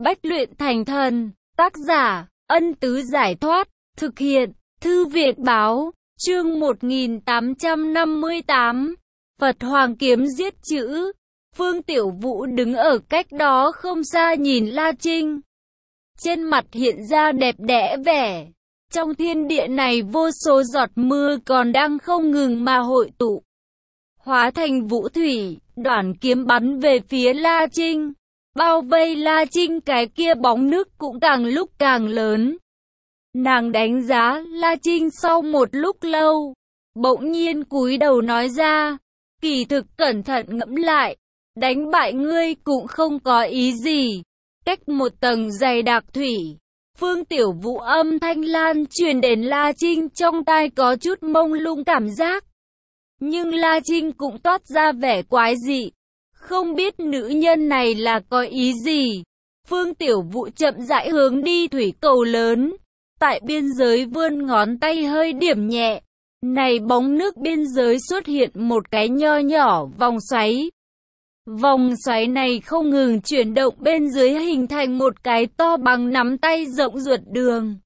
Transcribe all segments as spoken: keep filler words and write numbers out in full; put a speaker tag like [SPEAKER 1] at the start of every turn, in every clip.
[SPEAKER 1] Bách luyện thành thần. Tác giả, Ân Tứ Giải Thoát. Thực hiện, Thư Viện Báo. Chương một nghìn tám trăm năm mươi tám. Phật Hoàng Kiếm giết chữ. Phương Tiểu Vũ đứng ở cách đó không xa nhìn La Trinh. Trên mặt hiện ra đẹp đẽ vẻ. Trong thiên địa này vô số giọt mưa còn đang không ngừng mà hội tụ. Hóa thành vũ thủy, đoản kiếm bắn về phía La Trinh. Bao vây La Trinh, cái kia bóng nước cũng càng lúc càng lớn. Nàng đánh giá La Trinh sau một lúc lâu, bỗng nhiên cúi đầu nói ra, kỳ thực cẩn thận ngẫm lại, đánh bại ngươi cũng không có ý gì. Cách một tầng dày đặc thủy, Phương Tiểu Vũ âm thanh lan truyền đến La Trinh trong tai có chút mông lung cảm giác. Nhưng La Trinh cũng toát ra vẻ quái dị, không biết nữ nhân này là có ý gì. Phương Tiểu Vũ chậm rãi hướng đi thủy cầu lớn, tại biên giới vươn ngón tay hơi điểm nhẹ. Này bóng nước biên giới xuất hiện một cái nho nhỏ vòng xoáy. Vòng xoáy này không ngừng chuyển động bên dưới hình thành một cái to bằng nắm tay rộng ruột đường.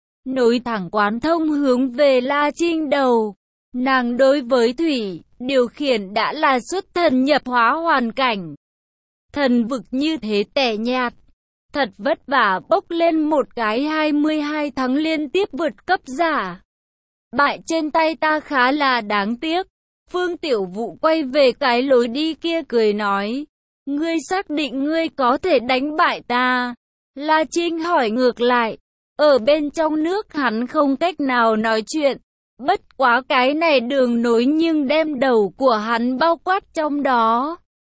[SPEAKER 1] Nối thẳng quán thông hướng về La Trinh đầu. Nàng đối với thủy, điều khiển đã là xuất thần nhập hóa hoàn cảnh. Thần vực như thế tẻ nhạt. Thật vất vả bốc lên một cái hai mươi hai tháng liên tiếp vượt cấp giả. Bại trên tay ta khá là đáng tiếc. Phương Tiểu Vũ quay về cái lối đi kia cười nói. Ngươi xác định ngươi có thể đánh bại ta? La Trinh hỏi ngược lại. Ở bên trong nước hắn không cách nào nói chuyện. Bất quá cái này đường nối nhưng đem đầu của hắn bao quát trong đó.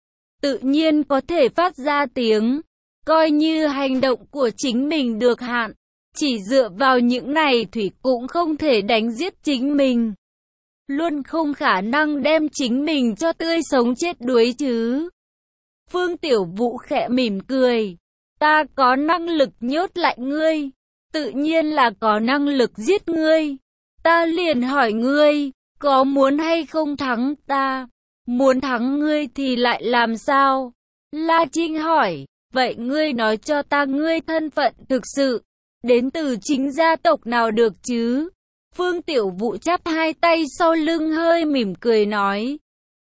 [SPEAKER 1] Tự nhiên có thể phát ra tiếng. Coi như hành động của chính mình được hạn. Chỉ dựa vào những này thủy cũng không thể đánh giết chính mình. Luôn không khả năng đem chính mình cho tươi sống chết đuối chứ. Phương Tiểu Vũ khẽ mỉm cười. Ta có năng lực nhốt lại ngươi. Tự nhiên là có năng lực giết ngươi. Ta liền hỏi ngươi, có muốn hay không thắng ta? Muốn thắng ngươi thì lại làm sao? La Trinh hỏi, vậy ngươi nói cho ta ngươi thân phận thực sự, đến từ chính gia tộc nào được chứ? Phương Tiểu Vũ chắp hai tay sau lưng hơi mỉm cười nói.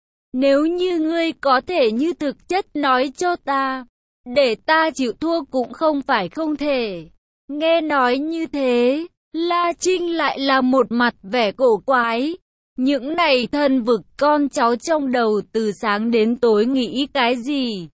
[SPEAKER 1] Nếu như ngươi có thể như thực chất nói cho ta, để ta chịu thua cũng không phải không thể. Nghe nói như thế, La Trinh lại là một mặt vẻ cổ quái. Những này thần vực con cháu trong đầu từ sáng đến tối nghĩ cái gì?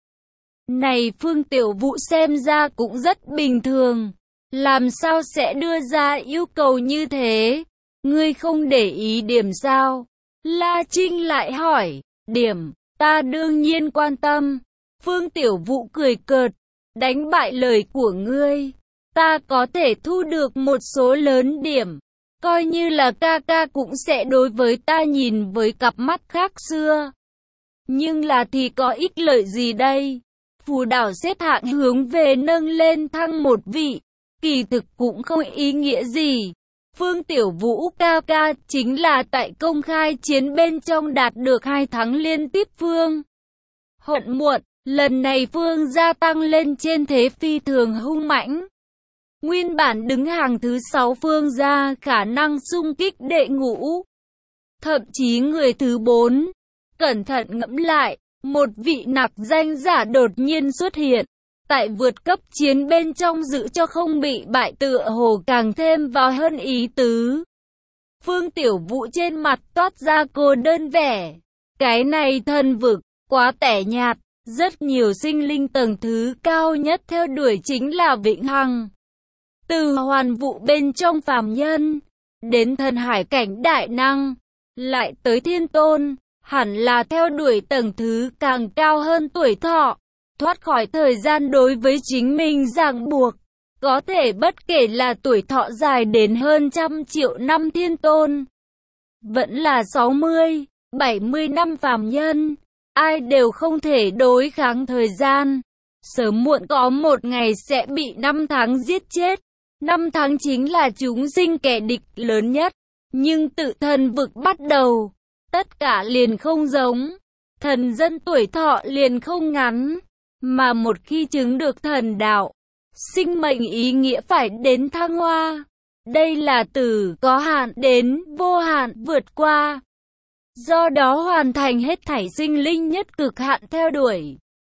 [SPEAKER 1] Này Phương Tiểu Vũ xem ra cũng rất bình thường. Làm sao sẽ đưa ra yêu cầu như thế? Ngươi không để ý điểm sao? La Trinh lại hỏi. Điểm, ta đương nhiên quan tâm. Phương Tiểu Vũ cười cợt. Đánh bại lời của ngươi, ta có thể thu được một số lớn điểm. Coi như là ca ca cũng sẽ đối với ta nhìn với cặp mắt khác xưa. Nhưng là thì có ích lợi gì đây? Phù đảo xếp hạng hướng về nâng lên thăng một vị. Kỳ thực cũng không ý nghĩa gì. Phương Tiểu Vũ ca ca chính là tại công khai chiến bên trong đạt được hai thắng liên tiếp Phương. Hận muộn, lần này Phương gia tăng lên trên thế phi thường hung mãnh. Nguyên bản đứng hàng thứ sáu Phương gia khả năng xung kích đệ ngũ. Thậm chí người thứ bốn. Cẩn thận ngẫm lại, một vị nặc danh giả đột nhiên xuất hiện. Tại vượt cấp chiến bên trong giữ cho không bị bại tựa hồ càng thêm vào hơn ý tứ. Phương Tiểu Vũ trên mặt toát ra cô đơn vẻ. Cái này thần vực, quá tẻ nhạt. Rất nhiều sinh linh tầng thứ cao nhất theo đuổi chính là vĩnh hằng. Từ hoàn vụ bên trong phàm nhân, đến thần hải cảnh đại năng, lại tới thiên tôn, hẳn là theo đuổi tầng thứ càng cao hơn tuổi thọ, thoát khỏi thời gian đối với chính mình ràng buộc, có thể bất kể là tuổi thọ dài đến hơn trăm triệu năm thiên tôn, vẫn là sáu mươi, bảy mươi năm phàm nhân, ai đều không thể đối kháng thời gian, sớm muộn có một ngày sẽ bị năm tháng giết chết. Năm tháng chính là chúng sinh kẻ địch lớn nhất, nhưng tự thần vực bắt đầu, tất cả liền không giống, thần dân tuổi thọ liền không ngắn, mà một khi chứng được thần đạo, Sinh mệnh ý nghĩa phải đến thăng hoa. Đây là từ có hạn đến vô hạn vượt qua. Do đó hoàn thành hết thảy sinh linh nhất cực hạn theo đuổi.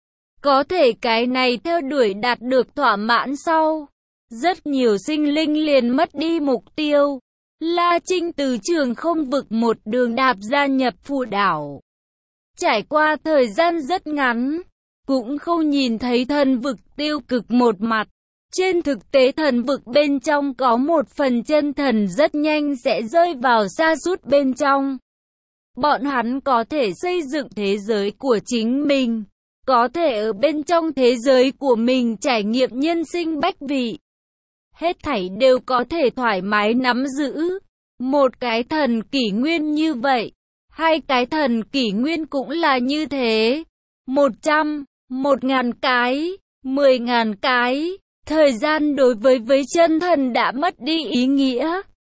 [SPEAKER 1] Có thể cái này theo đuổi đạt được thỏa mãn sau. Rất nhiều sinh linh liền mất đi mục tiêu. La Trinh từ trường không vực một đường đạp gia nhập Phù đảo. Trải qua thời gian rất ngắn, cũng không nhìn thấy thần vực tiêu cực một mặt. Trên thực tế thần vực bên trong có một phần chân thần rất nhanh sẽ rơi vào sa sút bên trong. Bọn hắn có thể xây dựng thế giới của chính mình, có thể ở bên trong thế giới của mình trải nghiệm nhân sinh bách vị. Hết thảy đều có thể thoải mái nắm giữ. Một cái thần kỷ nguyên như vậy, hai cái thần kỷ nguyên cũng là như thế. Một trăm, một ngàn cái, mười ngàn cái. Thời gian đối với với chân thần đã mất đi ý nghĩa.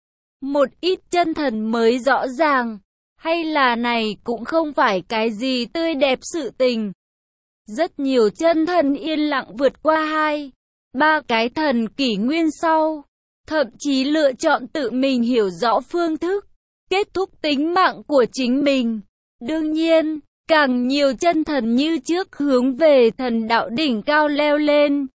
[SPEAKER 1] Một ít chân thần mới rõ ràng, hay là này cũng không phải cái gì tươi đẹp sự tình. Rất nhiều chân thần yên lặng vượt qua hai, ba cái thần kỷ nguyên sau, thậm chí lựa chọn tự mình hiểu rõ phương thức, kết thúc tính mạng của chính mình. Đương nhiên, càng nhiều chân thần như trước hướng về thần đạo đỉnh cao leo lên.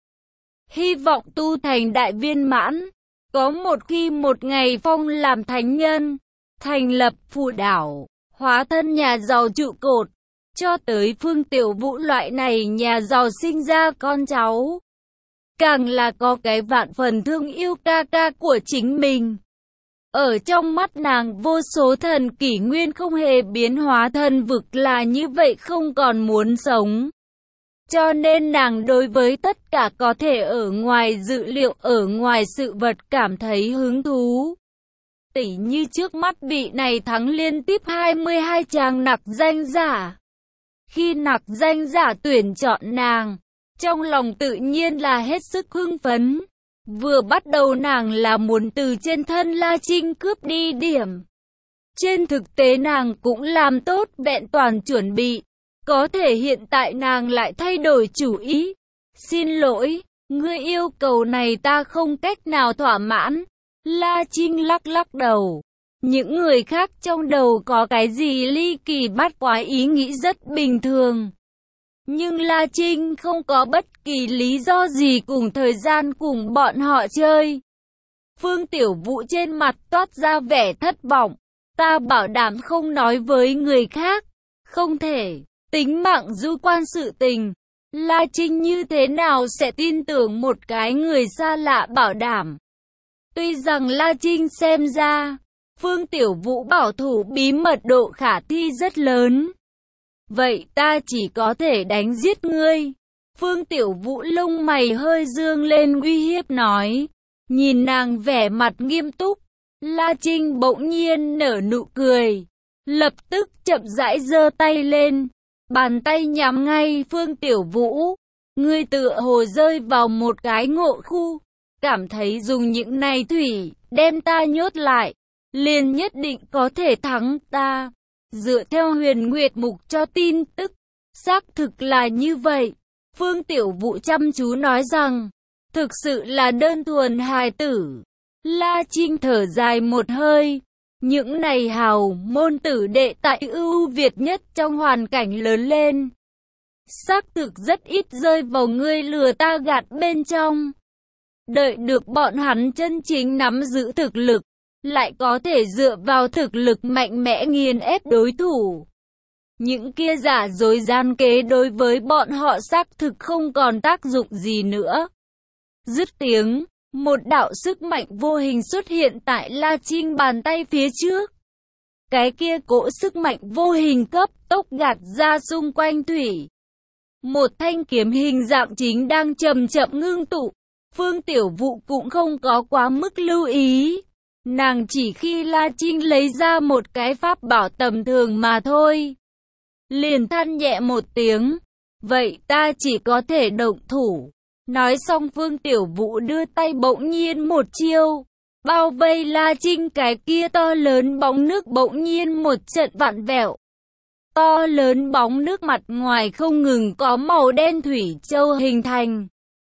[SPEAKER 1] Hy vọng tu thành đại viên mãn, có một khi một ngày phong làm thánh nhân, thành lập Phù đảo, hóa thân nhà giàu trụ cột, cho tới Phương Tiểu Vũ loại này nhà giàu sinh ra con cháu. Càng là có cái vạn phần thương yêu ca ca của chính mình. Ở trong mắt nàng vô số thần kỷ nguyên không hề biến hóa thần vực là như vậy không còn muốn sống. Cho nên nàng đối với tất cả có thể ở ngoài dự liệu, ở ngoài sự vật cảm thấy hứng thú. Tỉ như trước mắt vị này thắng liên tiếp hai mươi hai chàng nặc danh giả. Khi nặc danh giả tuyển chọn nàng, trong lòng tự nhiên là hết sức hưng phấn. Vừa bắt đầu nàng là muốn từ trên thân La Trinh cướp đi điểm. Trên thực tế nàng cũng làm tốt vẹn toàn chuẩn bị. Có thể hiện tại nàng lại thay đổi chủ ý. Xin lỗi, ngươi yêu cầu này ta không cách nào thỏa mãn. La Trinh lắc lắc đầu. Những người khác trong đầu có cái gì ly kỳ bát quái ý nghĩ rất bình thường. Nhưng La Trinh không có bất kỳ lý do gì cùng thời gian cùng bọn họ chơi. Phương Tiểu Vũ trên mặt toát ra vẻ thất vọng. Ta bảo đảm không nói với người khác. Không thể. Tính mạng du quan sự tình, La Trinh như thế nào sẽ tin tưởng một cái người xa lạ bảo đảm. Tuy rằng La Trinh xem ra, Phương Tiểu Vũ bảo thủ bí mật độ khả thi rất lớn. Vậy ta chỉ có thể đánh giết ngươi. Phương Tiểu Vũ lông mày hơi dương lên uy hiếp nói. Nhìn nàng vẻ mặt nghiêm túc, La Trinh bỗng nhiên nở nụ cười. Lập tức chậm rãi giơ tay lên. Bàn tay nhắm ngay Phương Tiểu Vũ. Ngươi tựa hồ rơi vào một cái ngộ khu. Cảm thấy dùng những này thủy, đem ta nhốt lại. Liền nhất định có thể thắng ta. Dựa theo Huyền Nguyệt Mục cho tin tức. Xác thực là như vậy. Phương Tiểu Vũ chăm chú nói rằng. Thực sự là đơn thuần hài tử. La Trinh thở dài một hơi. Những này hào môn tử đệ tại ưu việt nhất trong hoàn cảnh lớn lên. Xác thực rất ít rơi vào ngươi lừa ta gạt bên trong. Đợi được bọn hắn chân chính nắm giữ thực lực, lại có thể dựa vào thực lực mạnh mẽ nghiền ép đối thủ. Những kia giả dối gian kế đối với bọn họ xác thực không còn tác dụng gì nữa. Dứt tiếng. Một đạo sức mạnh vô hình xuất hiện tại La Trinh bàn tay phía trước. Cái kia cỗ sức mạnh vô hình cấp tốc gạt ra xung quanh thủy. Một thanh kiếm hình dạng chính đang chậm chậm ngưng tụ. Phương Tiểu Vũ cũng không có quá mức lưu ý. Nàng chỉ khi La Trinh lấy ra một cái pháp bảo tầm thường mà thôi. Liền than nhẹ một tiếng. Vậy ta chỉ có thể động thủ. Nói xong Phương Tiểu Vũ đưa tay bỗng nhiên một chiêu. Bao vây La Trinh cái kia to lớn bóng nước bỗng nhiên một trận vặn vẹo. To lớn bóng nước mặt ngoài không ngừng có màu đen thủy châu hình thành.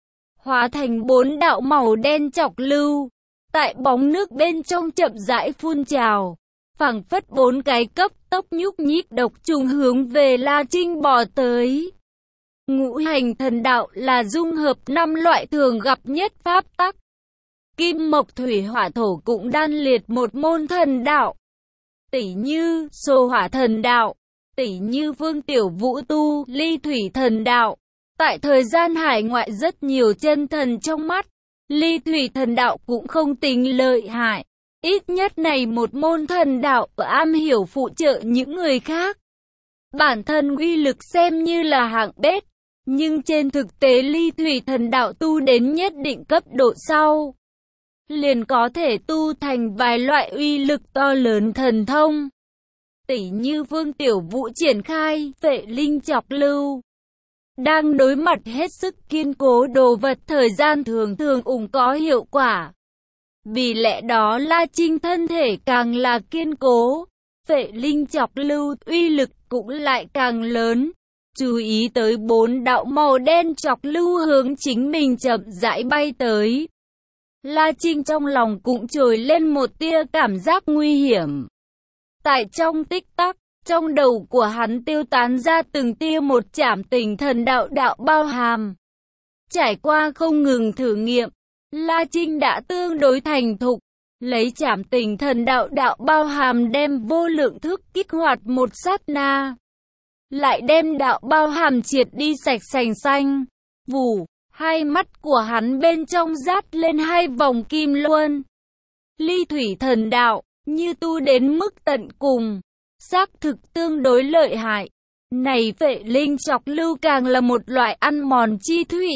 [SPEAKER 1] hóa thành bốn đạo màu đen chọc lưu, tại bóng nước bên trong chậm rãi phun trào, phảng phất bốn cái cấp tốc nhúc nhích độc trùng hướng về La Trinh bò tới. Ngũ hành thần đạo là dung hợp năm loại thường gặp nhất pháp tắc. Kim mộc thủy hỏa thổ cũng đan liệt một môn thần đạo. Tỷ như xô hỏa thần đạo, tỷ như Vương Tiểu Vũ tu ly thủy thần đạo. Tại thời gian hải ngoại rất nhiều chân thần trong mắt, ly thủy thần đạo cũng không tính lợi hại. Ít nhất này một môn thần đạo am hiểu phụ trợ những người khác. Bản thân uy lực xem như là hạng bét, nhưng trên thực tế ly thủy thần đạo tu đến nhất định cấp độ sau, liền có thể tu thành vài loại uy lực to lớn thần thông. Tỷ như Vương Tiểu Vũ triển khai Vệ Linh Chọc Lưu, đang đối mặt hết sức kiên cố đồ vật thời gian thường thường ủng có hiệu quả. Vì lẽ đó La Trinh thân thể càng là kiên cố, Vệ Linh Chọc Lưu uy lực cũng lại càng lớn. Chú ý tới bốn đạo màu đen chọc lưu hướng chính mình chậm rãi bay tới. La Trinh trong lòng cũng trồi lên một tia cảm giác nguy hiểm. Tại trong tích tắc, trong đầu của hắn tiêu tán ra từng tia một trảm tình thần đạo đạo bao hàm. Trải qua không ngừng thử nghiệm, La Trinh đã tương đối thành thục, lấy trảm tình thần đạo đạo bao hàm đem vô lượng thức kích hoạt một sát na, lại đem đạo bao hàm triệt đi sạch sành xanh. Vù, hai mắt của hắn bên trong rát lên hai vòng kim luân. Ly thủy thần đạo, như tu đến mức tận cùng, xác thực tương đối lợi hại. Này Vệ Linh Chọc Lưu càng là một loại ăn mòn chi thủy.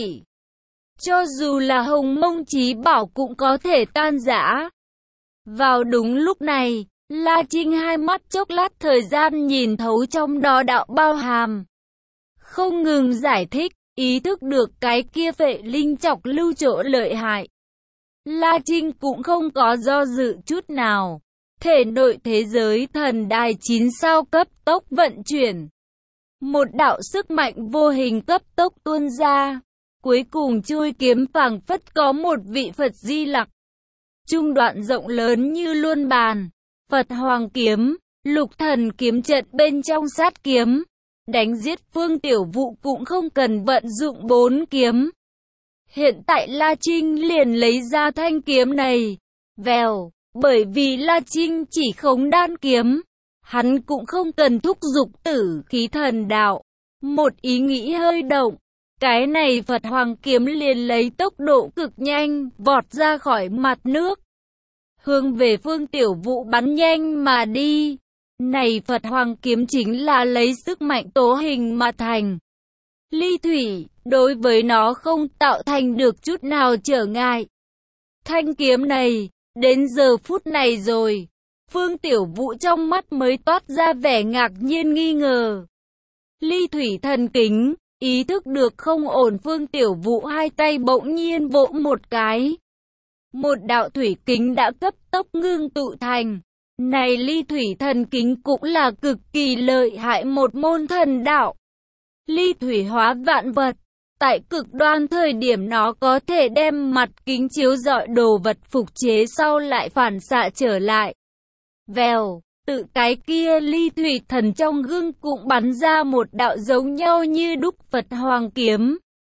[SPEAKER 1] Cho dù là Hồng Mông Chí Bảo cũng có thể tan rã. Vào đúng lúc này, La Trinh hai mắt chốc lát thời gian nhìn thấu trong đó đạo bao hàm. Không ngừng giải thích, ý thức được cái kia Vệ Linh Chọc Lưu chỗ lợi hại. La Trinh cũng không có do dự chút nào. Thể nội thế giới thần đài chín sao cấp tốc vận chuyển. Một đạo sức mạnh vô hình cấp tốc tuôn ra. Cuối cùng chui kiếm phảng phất có một vị Phật Di Lặc. Trung đoạn rộng lớn như luân bàn. Phật Hoàng Kiếm, Lục Thần Kiếm trận bên trong sát kiếm. Đánh giết Vương Tiểu Vũ cũng không cần vận dụng bốn kiếm. Hiện tại La Trinh liền lấy ra thanh kiếm này. Vèo, bởi vì La Trinh chỉ khống đan kiếm. Hắn cũng không cần thúc giục tử khí thần đạo. Một ý nghĩ hơi động. Cái này Phật Hoàng Kiếm liền lấy tốc độ cực nhanh, vọt ra khỏi mặt nước. Hướng về Vương Tiểu Vũ bắn nhanh mà đi. Này Phật Hoàng Kiếm chính là lấy sức mạnh tố hình mà thành. Ly thủy, đối với nó không tạo thành được chút nào trở ngại. Thanh kiếm này, đến giờ phút này rồi, Vương Tiểu Vũ trong mắt mới toát ra vẻ ngạc nhiên nghi ngờ. Ly thủy thần kính, ý thức được không ổn Vương Tiểu Vũ hai tay bỗng nhiên vỗ một cái. Một đạo thủy kính đã cấp tốc ngưng tụ thành. Này ly thủy thần kính cũng là cực kỳ lợi hại một môn thần đạo. Ly thủy hóa vạn vật. Tại cực đoan thời điểm nó có thể đem mặt kính chiếu rọi đồ vật phục chế sau lại phản xạ trở lại. Vèo, tự cái kia ly thủy thần trong gương cũng bắn ra một đạo giống nhau như đúc Phật Hoàng Kiếm.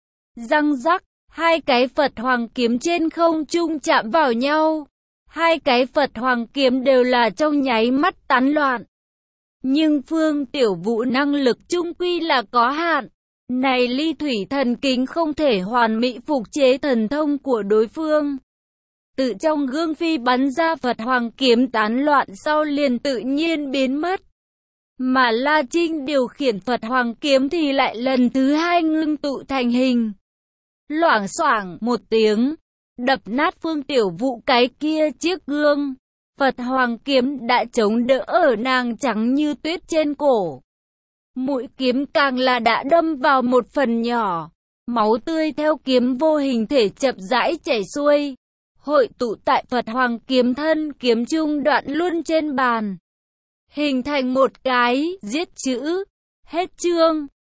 [SPEAKER 1] Răng rắc, hai cái Phật Hoàng Kiếm trên không trung chạm vào nhau. Hai cái Phật Hoàng Kiếm đều là trong nháy mắt tán loạn. Nhưng Vương Tiểu Vũ năng lực chung quy là có hạn. Này ly thủy thần kính không thể hoàn mỹ phục chế thần thông của đối phương. Tự trong gương phi bắn ra Phật Hoàng Kiếm tán loạn sau liền tự nhiên biến mất. Mà La Trinh điều khiển Phật Hoàng Kiếm thì lại lần thứ hai ngưng tụ thành hình. Loảng xoảng một tiếng, đập nát Vương Tiểu Vũ cái kia chiếc gương. Phật Hoàng Kiếm đã chống đỡ ở nàng trắng như tuyết trên cổ. Mũi kiếm càng là đã đâm vào một phần nhỏ. Máu tươi theo kiếm vô hình thể chậm rãi chảy xuôi. Hội tụ tại Phật Hoàng Kiếm thân kiếm trung đoạn luôn trên bàn. Hình thành một cái giết chữ. Hết chương.